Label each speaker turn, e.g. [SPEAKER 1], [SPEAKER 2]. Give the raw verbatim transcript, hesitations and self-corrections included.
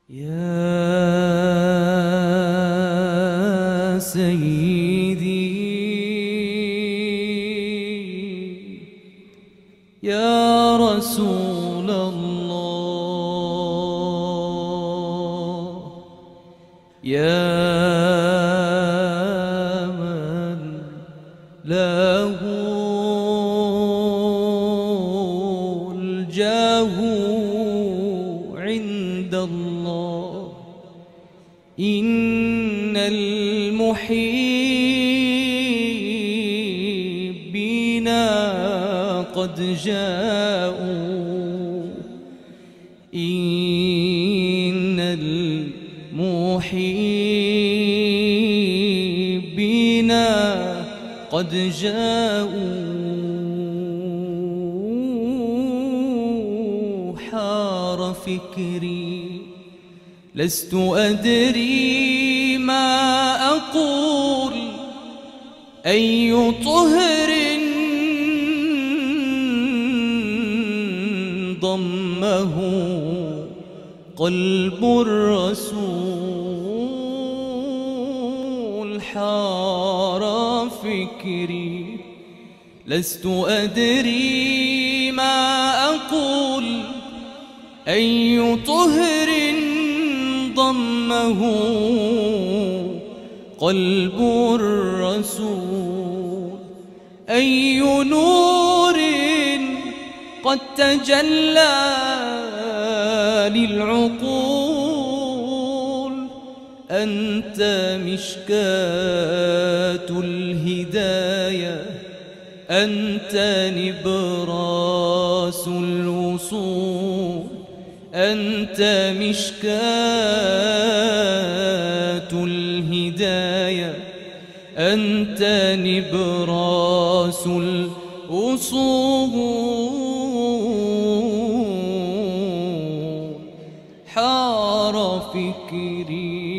[SPEAKER 1] يا سيدي يا رسول الله، يا من له الجاه عند الله، إن المحبين قد جاءوا، إن المحبين قد جاءوا. حار فكري لست أدري ما أقول، أي طهر ضمه قلب الرسول. حار فكري لست أدري ما أقول، أي طهر ضمه قلب الرسول، أي نور قد تجلى للعقول. أنت مشكاة الهداية، أنت نبراس الوصول، أنت مشكاة الهداية، أنت نبراس الوصول. حار فكري